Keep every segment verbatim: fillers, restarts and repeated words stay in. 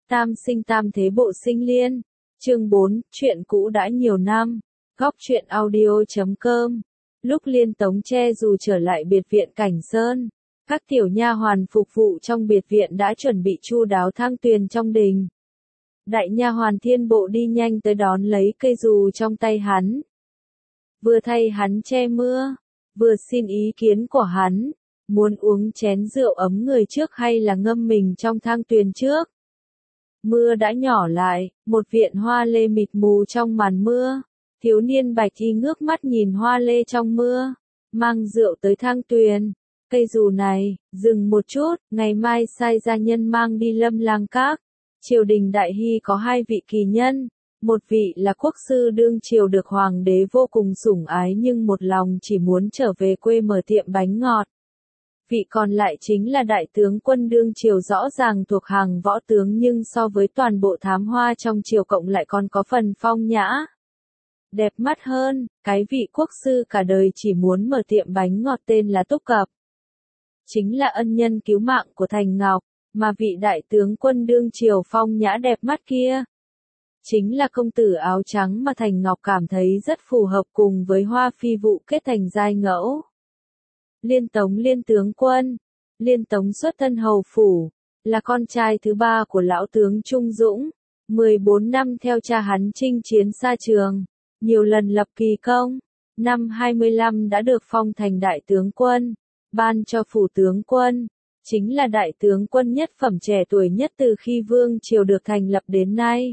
Tam sinh tam thế bộ sinh liên. Chương bốn, chuyện cũ đã nhiều năm. Góc truyện audio chấm com. Lúc Liên Tống che dù trở lại biệt viện Cảnh Sơn, các tiểu nha hoàn phục vụ trong biệt viện đã chuẩn bị chu đáo thang tuyền trong đình. Đại nha hoàn Thiên Bộ đi nhanh tới đón lấy cây dù trong tay hắn. Vừa thay hắn che mưa, vừa xin ý kiến của hắn, muốn uống chén rượu ấm người trước hay là ngâm mình trong thang tuyền trước. Mưa đã nhỏ lại, một viện hoa lê mịt mù trong màn mưa. Thiếu niên bạch y ngước mắt nhìn hoa lê trong mưa, mang rượu tới thang tuyền. Cây dù này, dừng một chút, ngày mai sai gia nhân mang đi Lâm Lang Các. Triều đình Đại Hy có hai vị kỳ nhân, một vị là quốc sư đương triều được hoàng đế vô cùng sủng ái nhưng một lòng chỉ muốn trở về quê mở tiệm bánh ngọt. Vị còn lại chính là đại tướng quân đương triều rõ ràng thuộc hàng võ tướng nhưng so với toàn bộ thám hoa trong triều cộng lại còn có phần phong nhã. Đẹp mắt hơn, cái vị quốc sư cả đời chỉ muốn mở tiệm bánh ngọt tên là Túc Cập. Chính là ân nhân cứu mạng của Thành Ngọc, mà vị đại tướng quân đương triều phong nhã đẹp mắt kia. Chính là công tử áo trắng mà Thành Ngọc cảm thấy rất phù hợp cùng với Hoa Phi vụ kết thành giai ngẫu. Liên Tống Liên tướng quân. Liên Tống xuất thân hầu phủ, là con trai thứ ba của lão tướng Trung Dũng, mười bốn năm theo cha hắn chinh chiến xa trường, nhiều lần lập kỳ công, năm hai mươi lăm đã được phong thành đại tướng quân, ban cho phủ tướng quân, chính là đại tướng quân nhất phẩm trẻ tuổi nhất từ khi vương triều được thành lập đến nay.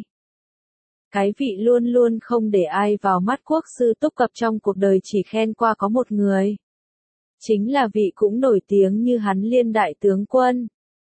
Cái vị luôn luôn không để ai vào mắt quốc sư Túc Cập trong cuộc đời chỉ khen qua có một người. Chính là vị cũng nổi tiếng như hắn Liên đại tướng quân.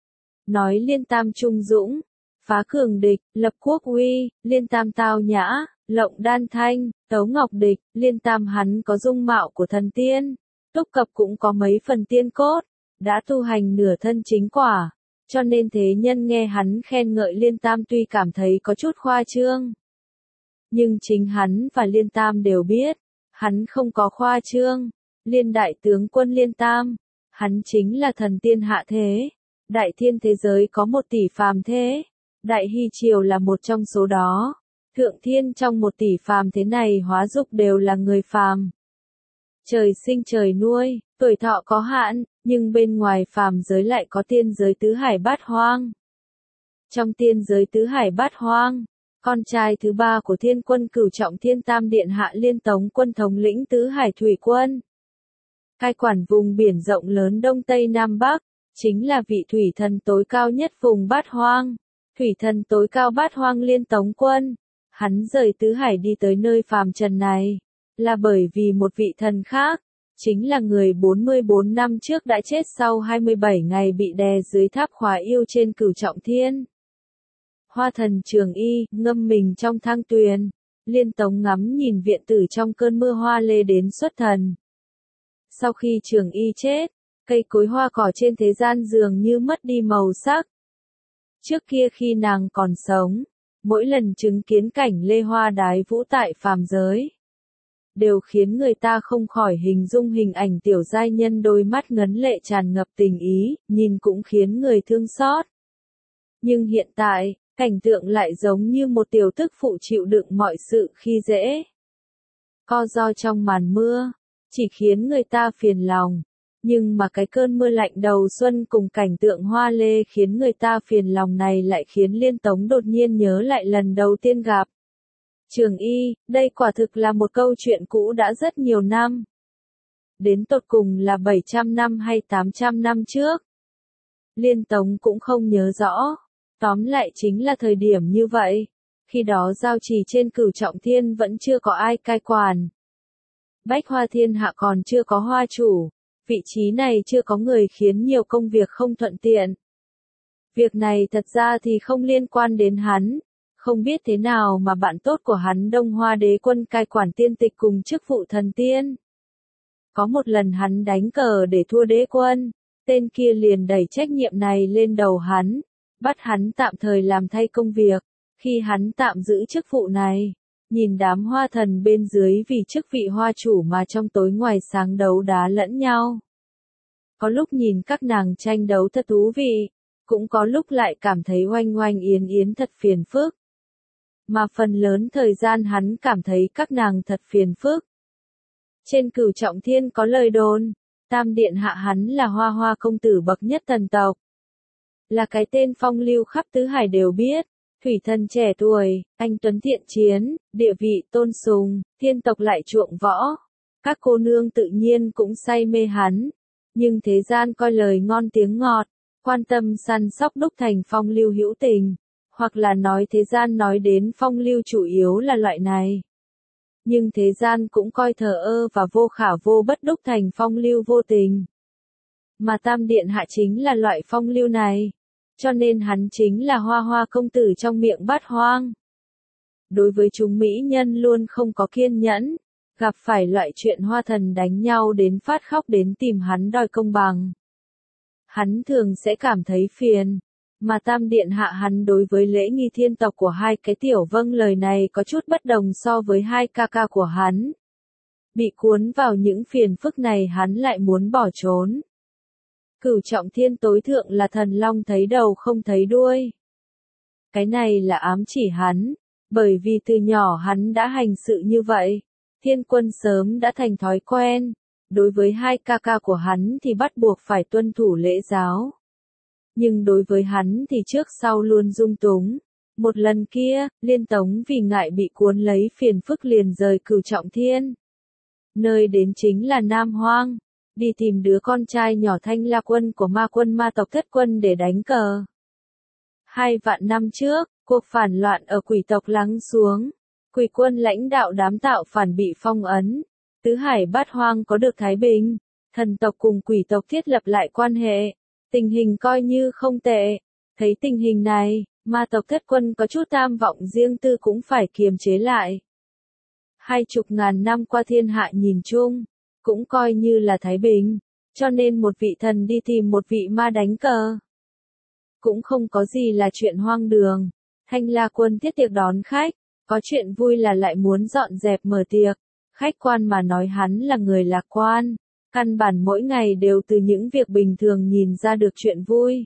Nói Liên Tam Trung Dũng, phá cường địch, lập quốc uy, Liên Tam tao nhã, lộng đan thanh, tấu ngọc địch, Liên Tam hắn có dung mạo của thần tiên. Túc Cập cũng có mấy phần tiên cốt, đã tu hành nửa thân chính quả, cho nên thế nhân nghe hắn khen ngợi Liên Tam tuy cảm thấy có chút khoa trương. Nhưng chính hắn và Liên Tam đều biết, hắn không có khoa trương. Liên đại tướng quân Liên Tam, hắn chính là thần tiên hạ thế. Đại thiên thế giới có một tỷ phàm thế, Đại Hy triều là một trong số đó. Thượng thiên trong một tỷ phàm thế này hóa dục đều là người phàm. Trời sinh trời nuôi, tuổi thọ có hạn, nhưng bên ngoài phàm giới lại có tiên giới tứ hải bát hoang. Trong tiên giới tứ hải bát hoang, con trai thứ ba của thiên quân cửu trọng thiên tam điện hạ Liên Tống quân thống lĩnh tứ hải thủy quân. Cai quản vùng biển rộng lớn Đông Tây Nam Bắc, chính là vị thủy thần tối cao nhất vùng bát hoang. Thủy thần tối cao bát hoang Liên Tống quân. Hắn rời tứ hải đi tới nơi phàm trần này, là bởi vì một vị thần khác, chính là người bốn mươi bốn năm trước đã chết sau hai mươi bảy ngày bị đè dưới tháp khóa yêu trên cửu trọng thiên. Hoa thần Trường Y, ngâm mình trong thang tuyền, Liên Tống ngắm nhìn viện tử trong cơn mưa hoa lê đến xuất thần. Sau khi Trường Y chết, cây cối hoa cỏ trên thế gian dường như mất đi màu sắc. Trước kia khi nàng còn sống, mỗi lần chứng kiến cảnh lê hoa đái vũ tại phàm giới, đều khiến người ta không khỏi hình dung hình ảnh tiểu giai nhân đôi mắt ngấn lệ tràn ngập tình ý, nhìn cũng khiến người thương xót. Nhưng hiện tại, cảnh tượng lại giống như một tiểu tức phụ chịu đựng mọi sự khi dễ. Co ro trong màn mưa, chỉ khiến người ta phiền lòng. Nhưng mà cái cơn mưa lạnh đầu xuân cùng cảnh tượng hoa lê khiến người ta phiền lòng này lại khiến Liên Tống đột nhiên nhớ lại lần đầu tiên gặp Trường Y. Đây quả thực là một câu chuyện cũ đã rất nhiều năm. Đến tột cùng là bảy trăm năm hay tám trăm năm trước. Liên Tống cũng không nhớ rõ. Tóm lại chính là thời điểm như vậy. Khi đó giao trì trên cửu trọng thiên vẫn chưa có ai cai quản. Bách hoa thiên hạ còn chưa có hoa chủ. Vị trí này chưa có người khiến nhiều công việc không thuận tiện. Việc này thật ra thì không liên quan đến hắn. Không biết thế nào mà bạn tốt của hắn Đông Hoa đế quân cai quản tiên tịch cùng chức vụ thần tiên. Có một lần hắn đánh cờ để thua đế quân. Tên kia liền đẩy trách nhiệm này lên đầu hắn. Bắt hắn tạm thời làm thay công việc. Khi hắn tạm giữ chức vụ này, nhìn đám hoa thần bên dưới vì chức vị hoa chủ mà trong tối ngoài sáng đấu đá lẫn nhau. Có lúc nhìn các nàng tranh đấu thật thú vị, cũng có lúc lại cảm thấy oanh oanh yến yến thật phiền phức. Mà phần lớn thời gian hắn cảm thấy các nàng thật phiền phức. Trên Cửu Trọng Thiên có lời đồn, Tam Điện Hạ hắn là Hoa Hoa công tử bậc nhất thần tộc. Là cái tên phong lưu khắp tứ hải đều biết, thủy thần trẻ tuổi, anh tuấn thiện chiến, địa vị tôn sùng, thiên tộc lại chuộng võ. Các cô nương tự nhiên cũng say mê hắn, nhưng thế gian coi lời ngon tiếng ngọt, quan tâm săn sóc đúc thành phong lưu hữu tình, hoặc là nói thế gian nói đến phong lưu chủ yếu là loại này. Nhưng thế gian cũng coi thờ ơ và vô khả vô bất đúc thành phong lưu vô tình. Mà Tam Điện Hạ chính là loại phong lưu này, cho nên hắn chính là Hoa Hoa công tử trong miệng Bát Hoang. Đối với chúng mỹ nhân luôn không có kiên nhẫn, gặp phải loại chuyện hoa thần đánh nhau đến phát khóc đến tìm hắn đòi công bằng. Hắn thường sẽ cảm thấy phiền, mà Tam Điện Hạ hắn đối với lễ nghi thiên tộc của hai cái tiểu vâng lời này có chút bất đồng so với hai ca ca của hắn. Bị cuốn vào những phiền phức này hắn lại muốn bỏ trốn. Cửu Trọng Thiên tối thượng là thần long thấy đầu không thấy đuôi. Cái này là ám chỉ hắn, bởi vì từ nhỏ hắn đã hành sự như vậy. Thiên Quân sớm đã thành thói quen, đối với hai ca ca của hắn thì bắt buộc phải tuân thủ lễ giáo. Nhưng đối với hắn thì trước sau luôn dung túng. Một lần kia, Liên Tống vì ngại bị cuốn lấy phiền phức liền rời Cửu Trọng Thiên. Nơi đến chính là Nam Hoang, đi tìm đứa con trai nhỏ Thanh La Quân của ma quân ma tộc Thất Quân để đánh cờ. Hai vạn năm trước, cuộc phản loạn ở quỷ tộc lắng xuống. Quỷ quân lãnh đạo đám tạo phản bị phong ấn. Tứ hải bát hoang có được thái bình. Thần tộc cùng quỷ tộc thiết lập lại quan hệ. Tình hình coi như không tệ. Thấy tình hình này, ma tộc Thất Quân có chút tham vọng riêng tư cũng phải kiềm chế lại. Hai chục ngàn năm qua thiên hạ nhìn chung, cũng coi như là thái bình, cho nên một vị thần đi tìm một vị ma đánh cờ. Cũng không có gì là chuyện hoang đường. Thanh La Quân thiết tiệc đón khách, có chuyện vui là lại muốn dọn dẹp mở tiệc. Khách quan mà nói hắn là người lạc quan, căn bản mỗi ngày đều từ những việc bình thường nhìn ra được chuyện vui.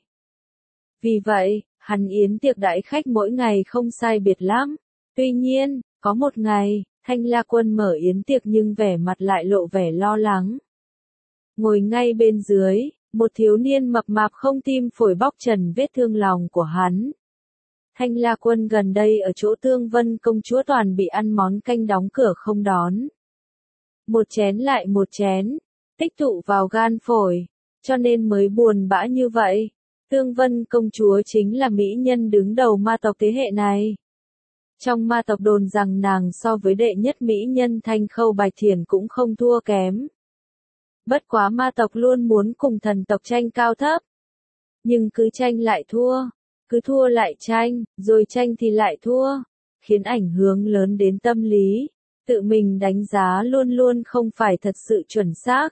Vì vậy, hắn yến tiệc đãi khách mỗi ngày không sai biệt lắm. Tuy nhiên, có một ngày, Thanh La Quân mở yến tiệc nhưng vẻ mặt lại lộ vẻ lo lắng. Ngồi ngay bên dưới, một thiếu niên mập mạp không tim phổi bóc trần vết thương lòng của hắn. Thanh La Quân gần đây ở chỗ Tương Vân công chúa toàn bị ăn món canh đóng cửa không đón. Một chén lại một chén, tích tụ vào gan phổi, cho nên mới buồn bã như vậy. Tương Vân công chúa chính là mỹ nhân đứng đầu ma tộc thế hệ này. Trong ma tộc đồn rằng nàng so với đệ nhất mỹ nhân Thanh Khâu Bạch Thiển cũng không thua kém. Bất quá ma tộc luôn muốn cùng thần tộc tranh cao thấp. Nhưng cứ tranh lại thua, cứ thua lại tranh, rồi tranh thì lại thua, khiến ảnh hưởng lớn đến tâm lý. Tự mình đánh giá luôn luôn không phải thật sự chuẩn xác.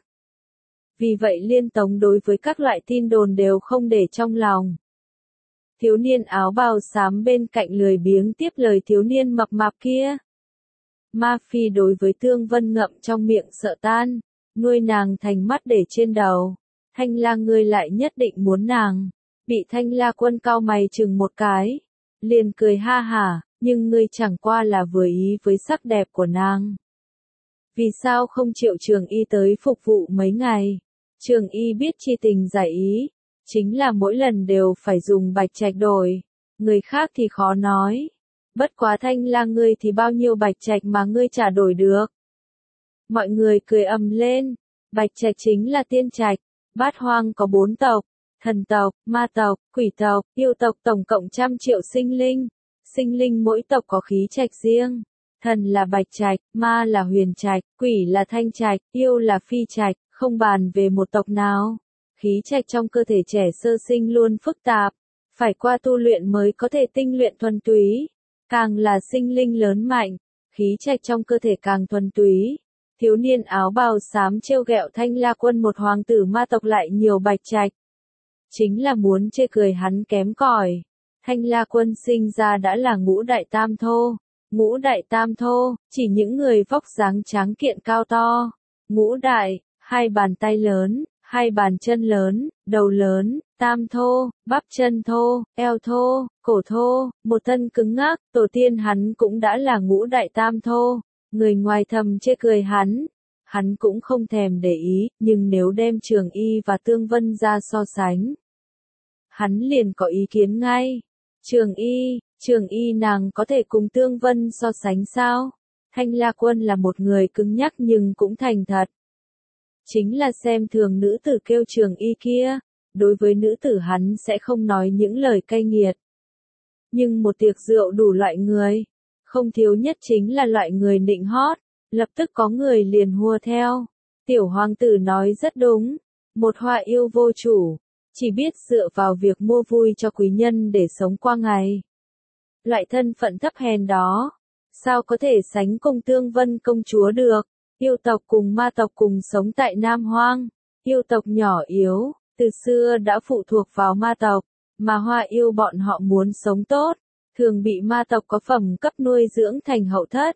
Vì vậy Liên Tống đối với các loại tin đồn đều không để trong lòng. Thiếu niên áo bào xám bên cạnh lười biếng tiếp lời thiếu niên mập mạp kia. Ma Phi đối với Tương Vân ngậm trong miệng sợ tan, nuôi nàng thành mắt để trên đầu. Thanh La ngươi lại nhất định muốn nàng. Bị Thanh La Quân cau mày chừng một cái, liền cười ha hả, nhưng ngươi chẳng qua là vừa ý với sắc đẹp của nàng. Vì sao không chịu Trường Y tới phục vụ mấy ngày? Trường Y biết chi tình giải ý, chính là mỗi lần đều phải dùng bạch trạch đổi, người khác thì khó nói. Bất quá Thanh La ngươi thì bao nhiêu bạch trạch mà ngươi trả đổi được? Mọi người cười ầm lên, bạch trạch chính là tiên trạch, bát hoang có bốn tộc, thần tộc, ma tộc, quỷ tộc, yêu tộc tổng cộng trăm triệu sinh linh. Sinh linh mỗi tộc có khí trạch riêng. Thần là bạch trạch, ma là huyền trạch, quỷ là thanh trạch, yêu là phi trạch, không bàn về một tộc nào. Khí trạch trong cơ thể trẻ sơ sinh luôn phức tạp, phải qua tu luyện mới có thể tinh luyện thuần túy. Càng là sinh linh lớn mạnh, khí trạch trong cơ thể càng thuần túy. Thiếu niên áo bào xám trêu ghẹo Thanh La Quân một hoàng tử ma tộc lại nhiều bạch trạch. Chính là muốn chê cười hắn kém cỏi. Thanh La Quân sinh ra đã là ngũ đại tam thô. Ngũ đại tam thô, chỉ những người vóc dáng tráng kiện cao to. Ngũ đại, hai bàn tay lớn, hai bàn chân lớn, đầu lớn, tam thô, bắp chân thô, eo thô, cổ thô, một thân cứng ngắc, tổ tiên hắn cũng đã là ngũ đại tam thô. Người ngoài thầm chê cười hắn, hắn cũng không thèm để ý, nhưng nếu đem Trường Y và Tương Vân ra so sánh, hắn liền có ý kiến ngay. Trường Y, Trường Y nàng có thể cùng Tương Vân so sánh sao? Thanh La Quân là một người cứng nhắc nhưng cũng thành thật. Chính là xem thường nữ tử kêu Trường Y kia, đối với nữ tử hắn sẽ không nói những lời cay nghiệt. Nhưng một tiệc rượu đủ loại người, không thiếu nhất chính là loại người nịnh hót, lập tức có người liền hùa theo. Tiểu hoàng tử nói rất đúng, một hoa yêu vô chủ, chỉ biết dựa vào việc mua vui cho quý nhân để sống qua ngày. Loại thân phận thấp hèn đó, sao có thể sánh cùng Tương Vân công chúa được? Yêu tộc cùng ma tộc cùng sống tại Nam Hoang, yêu tộc nhỏ yếu, từ xưa đã phụ thuộc vào ma tộc, mà hoa yêu bọn họ muốn sống tốt, thường bị ma tộc có phẩm cấp nuôi dưỡng thành hậu thất.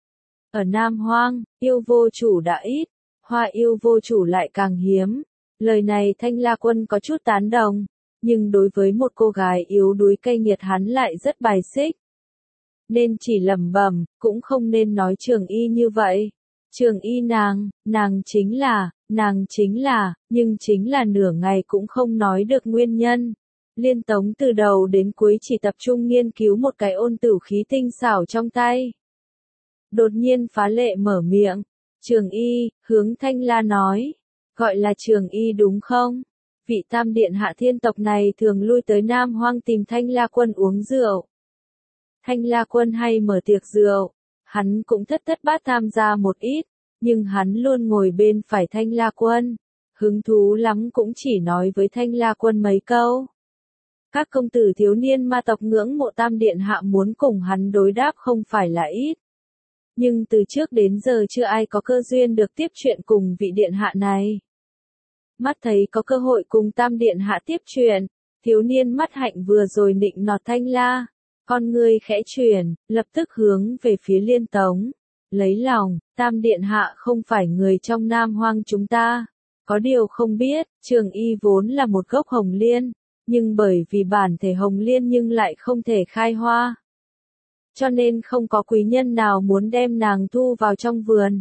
Ở Nam Hoang, yêu vô chủ đã ít, hoa yêu vô chủ lại càng hiếm. Lời này Thanh La Quân có chút tán đồng, nhưng đối với một cô gái yếu đuối cay nghiệt hắn lại rất bài xích. Nên chỉ lẩm bẩm, cũng không nên nói Trường Y như vậy. Trường Y nàng, nàng chính là, nàng chính là, nhưng chính là nửa ngày cũng không nói được nguyên nhân. Liên Tống từ đầu đến cuối chỉ tập trung nghiên cứu một cái ôn tử khí tinh xảo trong tay. Đột nhiên phá lệ mở miệng, Trường Y, hướng Thanh La nói, gọi là Trường Y đúng không? Vị tam điện hạ thiên tộc này thường lui tới Nam Hoang tìm Thanh La Quân uống rượu. Thanh La Quân hay mở tiệc rượu, hắn cũng thất thất bát tham gia một ít, nhưng hắn luôn ngồi bên phải Thanh La Quân, hứng thú lắm cũng chỉ nói với Thanh La Quân mấy câu. Các công tử thiếu niên ma tộc ngưỡng mộ tam điện hạ muốn cùng hắn đối đáp không phải là ít. Nhưng từ trước đến giờ chưa ai có cơ duyên được tiếp chuyện cùng vị điện hạ này. Mắt thấy có cơ hội cùng tam điện hạ tiếp chuyện, thiếu niên mắt hạnh vừa rồi nịnh nọt Thanh La, con người khẽ chuyển, lập tức hướng về phía Liên Tống. Lấy lòng, tam điện hạ không phải người trong Nam Hoang chúng ta. Có điều không biết, Trường Y vốn là một gốc hồng liên, nhưng bởi vì bản thể hồng liên nhưng lại không thể khai hoa. Cho nên không có quý nhân nào muốn đem nàng thu vào trong vườn.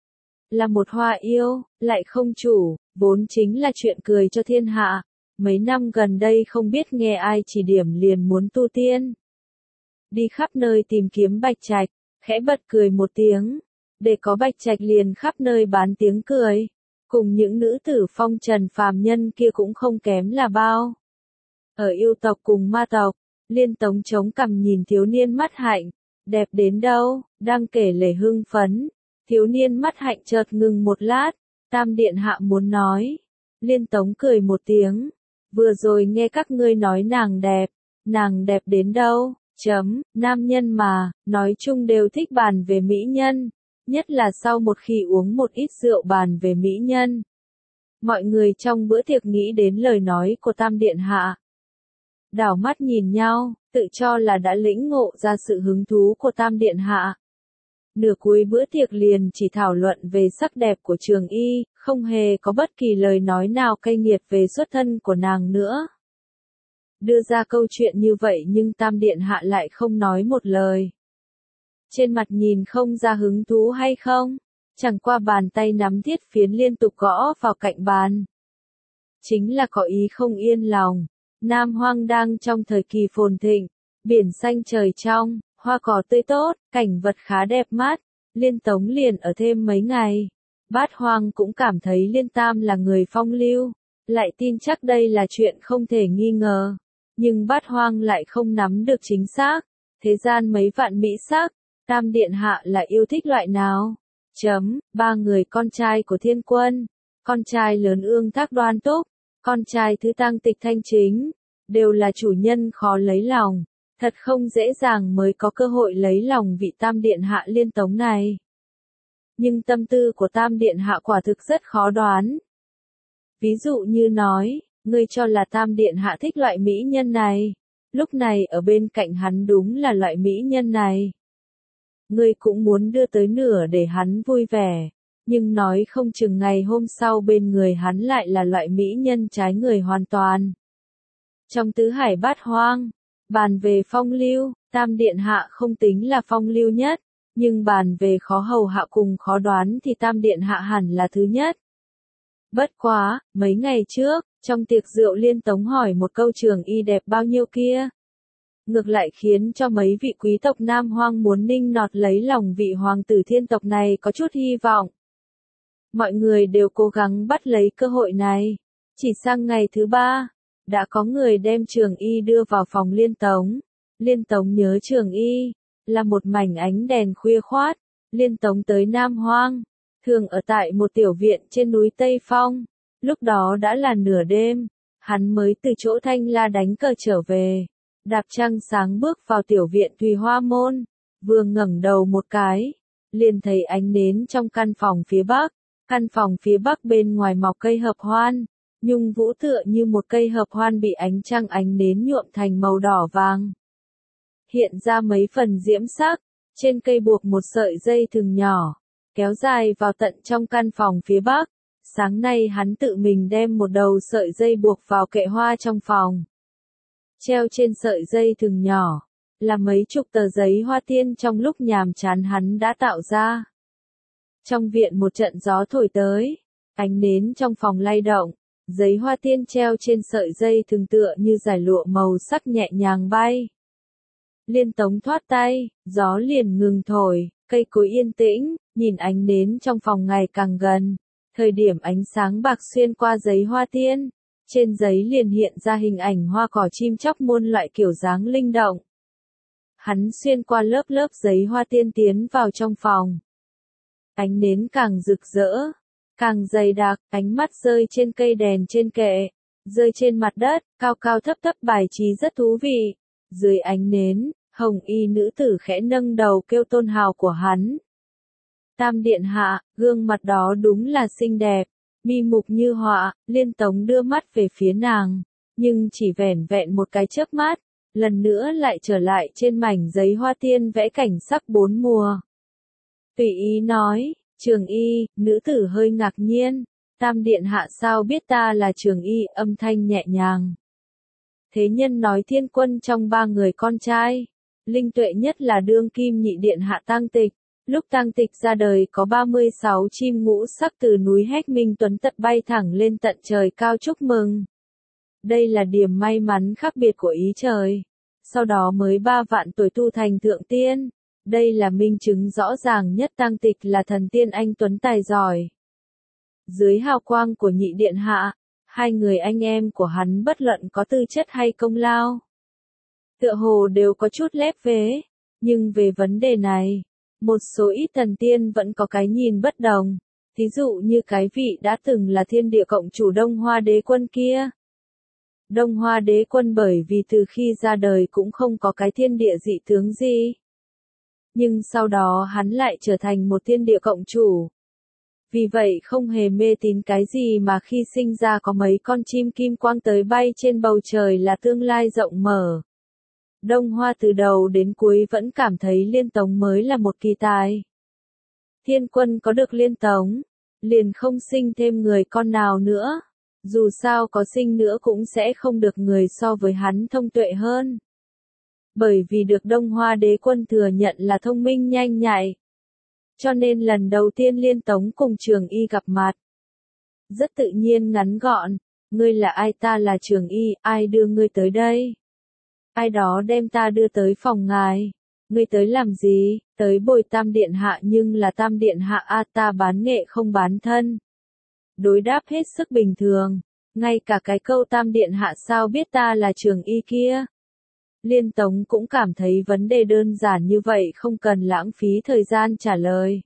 Là một hoa yêu, lại không chủ, vốn chính là chuyện cười cho thiên hạ. Mấy năm gần đây không biết nghe ai chỉ điểm liền muốn tu tiên. Đi khắp nơi tìm kiếm bạch trạch, khẽ bật cười một tiếng. Để có bạch trạch liền khắp nơi bán tiếng cười. Cùng những nữ tử phong trần phàm nhân kia cũng không kém là bao. Ở yêu tộc cùng ma tộc, Liên Tống chống cằm nhìn thiếu niên mắt hạnh, đẹp đến đâu, đang kể lể hưng phấn. Thiếu niên mắt hạnh chợt ngừng một lát, tam điện hạ muốn nói. Liên Tống cười một tiếng, vừa rồi nghe các ngươi nói nàng đẹp, nàng đẹp đến đâu, chấm, nam nhân mà, nói chung đều thích bàn về mỹ nhân, nhất là sau một khi uống một ít rượu bàn về mỹ nhân. Mọi người trong bữa tiệc nghĩ đến lời nói của tam điện hạ. Đảo mắt nhìn nhau, tự cho là đã lĩnh ngộ ra sự hứng thú của tam điện hạ. Nửa cuối bữa tiệc liền chỉ thảo luận về sắc đẹp của Trường Y, không hề có bất kỳ lời nói nào cay nghiệt về xuất thân của nàng nữa. Đưa ra câu chuyện như vậy nhưng tam điện hạ lại không nói một lời. Trên mặt nhìn không ra hứng thú hay không, chẳng qua bàn tay nắm thiết phiến liên tục gõ vào cạnh bàn. Chính là có ý không yên lòng. Nam Hoang đang trong thời kỳ phồn thịnh, biển xanh trời trong, hoa cỏ tươi tốt, cảnh vật khá đẹp mắt. Liên Tống liền ở thêm mấy ngày. Bát Hoang cũng cảm thấy Liên Tam là người phong lưu, lại tin chắc đây là chuyện không thể nghi ngờ. Nhưng Bát Hoang lại không nắm được chính xác. Thế gian mấy vạn mỹ sắc, Tam điện hạ là yêu thích loại nào? Chấm, ba người con trai của Thiên Quân, con trai lớn Ương Thác Đoan Túc, con trai thứ Tang Tịch Thanh Chính, đều là chủ nhân khó lấy lòng. Thật không dễ dàng mới có cơ hội lấy lòng vị tam điện hạ Liên Tống này. Nhưng tâm tư của tam điện hạ quả thực rất khó đoán. Ví dụ như nói, ngươi cho là tam điện hạ thích loại mỹ nhân này. Lúc này ở bên cạnh hắn đúng là loại mỹ nhân này. Ngươi cũng muốn đưa tới nửa để hắn vui vẻ. nhưng nói không chừng ngày hôm sau bên người hắn lại là loại mỹ nhân trái người hoàn toàn. Trong tứ hải bát hoang, bàn về phong lưu, Tam Điện Hạ không tính là phong lưu nhất, nhưng bàn về khó hầu hạ cùng khó đoán thì Tam Điện Hạ hẳn là thứ nhất. Bất quá, mấy ngày trước, trong tiệc rượu Liên Tống hỏi một câu Trường Y đẹp bao nhiêu kia. Ngược lại khiến cho mấy vị quý tộc Nam Hoang muốn ninh nọt lấy lòng vị hoàng tử thiên tộc này có chút hy vọng. Mọi người đều cố gắng bắt lấy cơ hội này. Chỉ sang ngày thứ ba, đã có người đem Trường Y đưa vào phòng Liên Tống. Liên Tống nhớ Trường Y, là một mảnh ánh đèn khuya khoát. Liên Tống tới Nam Hoang, thường ở tại một tiểu viện trên núi Tây Phong. Lúc đó đã là nửa đêm, hắn mới từ chỗ Thanh La đánh cờ trở về. Đạp trăng sáng bước vào tiểu viện Thùy Hoa Môn, vừa ngẩng đầu một cái, liền thấy ánh nến trong căn phòng phía bắc. Căn phòng phía bắc bên ngoài mọc cây hợp hoan, nhung vũ tựa như một cây hợp hoan bị ánh trăng ánh nến nhuộm thành màu đỏ vàng. Hiện ra mấy phần diễm sắc, trên cây buộc một sợi dây thừng nhỏ, kéo dài vào tận trong căn phòng phía bắc. Sáng nay hắn tự mình đem một đầu sợi dây buộc vào kệ hoa trong phòng. Treo trên sợi dây thừng nhỏ, là mấy chục tờ giấy hoa tiên trong lúc nhàm chán hắn đã tạo ra. Trong viện một trận gió thổi tới, ánh nến trong phòng lay động, giấy hoa tiên treo trên sợi dây thừng tựa như dải lụa màu sắc nhẹ nhàng bay. Liên Tống thoát tay, gió liền ngừng thổi, cây cối yên tĩnh, nhìn ánh nến trong phòng ngày càng gần. Thời điểm ánh sáng bạc xuyên qua giấy hoa tiên, trên giấy liền hiện ra hình ảnh hoa cỏ chim chóc muôn loại kiểu dáng linh động. Hắn xuyên qua lớp lớp giấy hoa tiên tiến vào trong phòng. Ánh nến càng rực rỡ, càng dày đặc, ánh mắt rơi trên cây đèn trên kệ, rơi trên mặt đất, cao cao thấp thấp bài trí rất thú vị. Dưới ánh nến, hồng y nữ tử khẽ nâng đầu kêu tôn hào của hắn. Tam Điện Hạ, gương mặt đó đúng là xinh đẹp, mi mục như họa. Liên Tống đưa mắt về phía nàng, nhưng chỉ vẻn vẹn một cái chớp mắt, lần nữa lại trở lại trên mảnh giấy hoa tiên vẽ cảnh sắc bốn mùa. Tùy ý nói, Trường Y, nữ tử hơi ngạc nhiên, Tam Điện Hạ sao biết ta là Trường Y, âm thanh nhẹ nhàng. Thế nhân nói Thiên Quân trong ba người con trai, linh tuệ nhất là đương kim nhị điện hạ Tang Tịch. Lúc Tang Tịch ra đời có ba mươi sáu chim ngũ sắc từ núi Hách Minh Tuấn tật bay thẳng lên tận trời cao chúc mừng. Đây là điểm may mắn khác biệt của ý trời. Sau đó mới ba vạn tuổi tu thành thượng tiên. Đây là minh chứng rõ ràng nhất Tang Tịch là thần tiên anh tuấn tài giỏi. Dưới hào quang của nhị điện hạ, hai người anh em của hắn bất luận có tư chất hay công lao, tựa hồ đều có chút lép vế, nhưng về vấn đề này, một số ít thần tiên vẫn có cái nhìn bất đồng, thí dụ như cái vị đã từng là thiên địa cộng chủ Đông Hoa Đế Quân kia. Đông Hoa Đế Quân bởi vì từ khi ra đời cũng không có cái thiên địa dị tướng gì. Nhưng sau đó hắn lại trở thành một thiên địa cộng chủ. Vì vậy không hề mê tín cái gì mà khi sinh ra có mấy con chim kim quang tới bay trên bầu trời là tương lai rộng mở. Đông Hoa từ đầu đến cuối vẫn cảm thấy Liên Tống mới là một kỳ tài. Thiên Quân có được Liên Tống, liền không sinh thêm người con nào nữa. Dù sao có sinh nữa cũng sẽ không được người so với hắn thông tuệ hơn. Bởi vì được Đông Hoa Đế Quân thừa nhận là thông minh nhanh nhạy. Cho nên lần đầu tiên Liên Tống cùng Trường Y gặp mặt. Rất tự nhiên ngắn gọn, ngươi là ai, ta là Trường Y, ai đưa ngươi tới đây? Ai đó đem ta đưa tới phòng ngài. Ngươi tới làm gì? Tới bồi Tam Điện Hạ, nhưng là Tam Điện Hạ a, ta bán nghệ không bán thân. Đối đáp hết sức bình thường, ngay cả cái câu Tam Điện Hạ sao biết ta là Trường Y kia. Liên Tống cũng cảm thấy vấn đề đơn giản như vậy không cần lãng phí thời gian trả lời.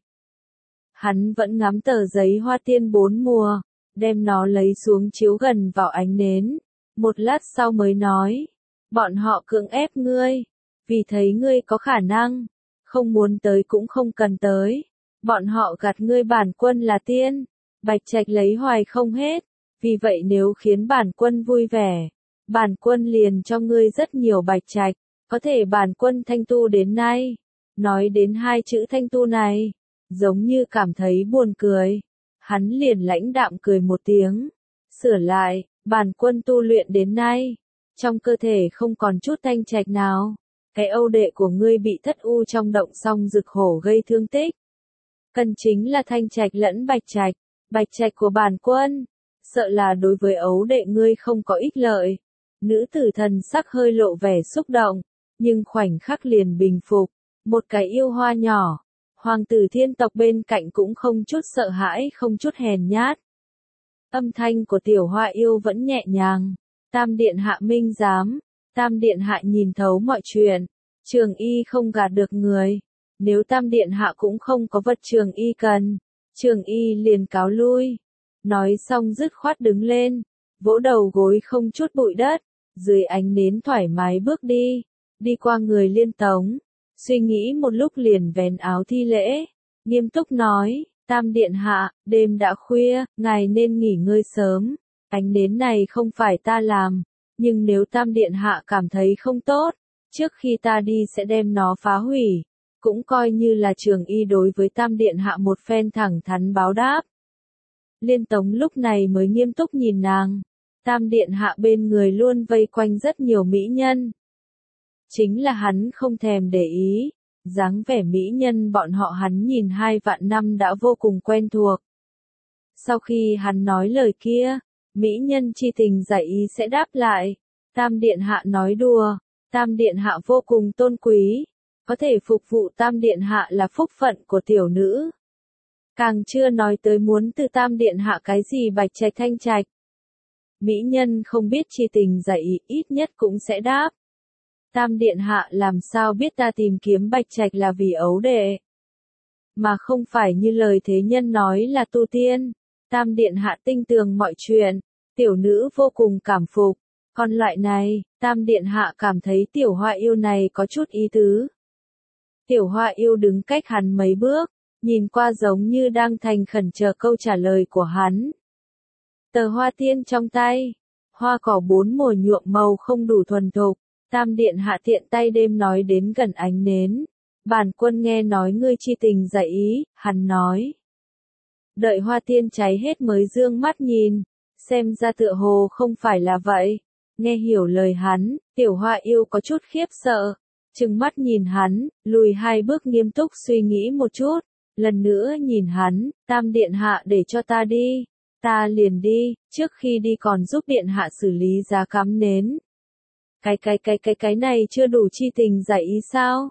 Hắn vẫn ngắm tờ giấy hoa tiên bốn mùa, đem nó lấy xuống chiếu gần vào ánh nến. Một lát sau mới nói, bọn họ cưỡng ép ngươi, vì thấy ngươi có khả năng, không muốn tới cũng không cần tới. Bọn họ gạt ngươi bản quân là tiên, Bạch Trạch lấy hoài không hết, vì vậy nếu khiến bản quân vui vẻ, bản quân liền cho ngươi rất nhiều bạch trạch, có thể bản quân thanh tu đến nay. Nói đến hai chữ thanh tu này, giống như cảm thấy buồn cười. Hắn liền lãnh đạm cười một tiếng, sửa lại, bản quân tu luyện đến nay, trong cơ thể không còn chút thanh trạch nào. Cái âu đệ của ngươi bị thất u trong động song rực hổ gây thương tích. Cần chính là thanh trạch lẫn bạch trạch, bạch trạch của bản quân, sợ là đối với ấu đệ ngươi không có ích lợi. Nữ tử thần sắc hơi lộ vẻ xúc động, nhưng khoảnh khắc liền bình phục. Một cái yêu hoa nhỏ, hoàng tử thiên tộc bên cạnh cũng không chút sợ hãi, không chút hèn nhát. Âm thanh của tiểu hoa yêu vẫn nhẹ nhàng. Tam điện hạ minh giám, tam điện hạ nhìn thấu mọi chuyện, Trường Y không gạt được người. Nếu tam điện hạ cũng không có vật Trường Y cần, Trường Y liền cáo lui. Nói xong dứt khoát đứng lên, vỗ đầu gối không chút bụi đất, dưới ánh nến thoải mái bước đi, đi qua người Liên Tống, suy nghĩ một lúc liền vén áo thi lễ, nghiêm túc nói, tam điện hạ, đêm đã khuya, ngài nên nghỉ ngơi sớm, ánh nến này không phải ta làm, nhưng nếu tam điện hạ cảm thấy không tốt, trước khi ta đi sẽ đem nó phá hủy, cũng coi như là Trường Y đối với tam điện hạ một phen thẳng thắn báo đáp. Liên Tống lúc này mới nghiêm túc nhìn nàng, tam điện hạ bên người luôn vây quanh rất nhiều mỹ nhân. Chính là hắn không thèm để ý, dáng vẻ mỹ nhân bọn họ hắn nhìn hai vạn năm đã vô cùng quen thuộc. Sau khi hắn nói lời kia, mỹ nhân chi tình giải ý sẽ đáp lại, tam điện hạ nói đùa, tam điện hạ vô cùng tôn quý, có thể phục vụ tam điện hạ là phúc phận của tiểu nữ. Càng chưa nói tới muốn từ tam điện hạ cái gì bạch trạch thanh trạch. Mỹ nhân không biết chi tình giải ý ít nhất cũng sẽ đáp. Tam điện hạ làm sao biết ta tìm kiếm bạch trạch là vì ấu đệ, mà không phải như lời thế nhân nói là tu tiên. Tam điện hạ tinh tường mọi chuyện, tiểu nữ vô cùng cảm phục. Còn loại này, tam điện hạ cảm thấy tiểu hoa yêu này có chút ý tứ. Tiểu hoa yêu đứng cách hắn mấy bước, nhìn qua giống như đang thành khẩn chờ câu trả lời của hắn. Tờ hoa tiên trong tay, hoa cỏ bốn mùa nhuộm màu không đủ thuần thục, tam điện hạ tiện tay đêm nói đến gần ánh nến. Bản quân nghe nói ngươi chi tình giải ý, hắn nói. Đợi hoa tiên cháy hết mới dương mắt nhìn, xem ra tựa hồ không phải là vậy. Nghe hiểu lời hắn, tiểu hoa yêu có chút khiếp sợ, trừng mắt nhìn hắn, lùi hai bước nghiêm túc suy nghĩ một chút, lần nữa nhìn hắn, tam điện hạ để cho ta đi, ta liền đi, trước khi đi còn giúp điện hạ xử lý giá cắm nến. Cái cái cái cái cái này chưa đủ chi tình giải ý sao?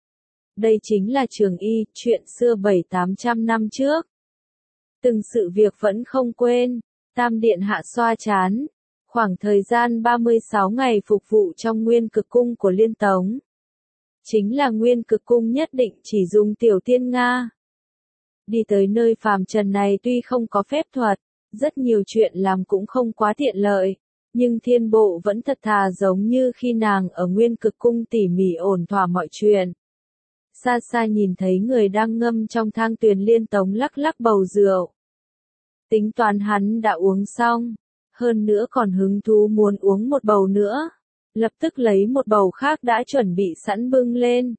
Đây chính là Trường Y, chuyện xưa bảy tám trăm năm trước. Từng sự việc vẫn không quên, tam điện hạ xoa chán. Khoảng thời gian ba mươi sáu ngày phục vụ trong nguyên cực cung của Liên Tống. Chính là nguyên cực cung nhất định chỉ dùng tiểu tiên Nga. Đi tới nơi phàm trần này tuy không có phép thuật, rất nhiều chuyện làm cũng không quá tiện lợi, nhưng thiên bộ vẫn thật thà giống như khi nàng ở nguyên cực cung tỉ mỉ ổn thỏa mọi chuyện. Xa xa nhìn thấy người đang ngâm trong thang tuyền Liên Tống lắc lắc bầu rượu. Tính toán hắn đã uống xong. Hơn nữa còn hứng thú muốn uống một bầu nữa, lập tức lấy một bầu khác đã chuẩn bị sẵn bưng lên.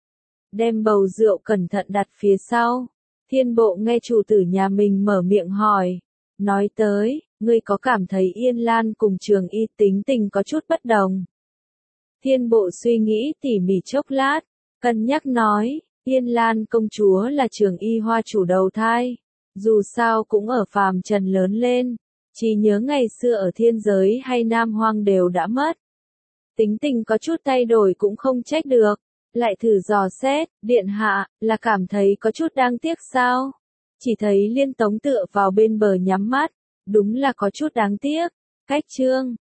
Đem bầu rượu cẩn thận đặt phía sau, thiên bộ nghe chủ tử nhà mình mở miệng hỏi, nói tới, ngươi có cảm thấy Yên Lan cùng Trường Y tính tình có chút bất đồng. Thiên bộ suy nghĩ tỉ mỉ chốc lát, cân nhắc nói, Yên Lan công chúa là Trường Y hoa chủ đầu thai, dù sao cũng ở phàm trần lớn lên. Chỉ nhớ ngày xưa ở thiên giới hay Nam Hoang đều đã mất. Tính tình có chút thay đổi cũng không trách được. Lại thử dò xét, điện hạ, là cảm thấy có chút đáng tiếc sao? Chỉ thấy Liên Tống tựa vào bên bờ nhắm mắt. Đúng là có chút đáng tiếc. Cách chương.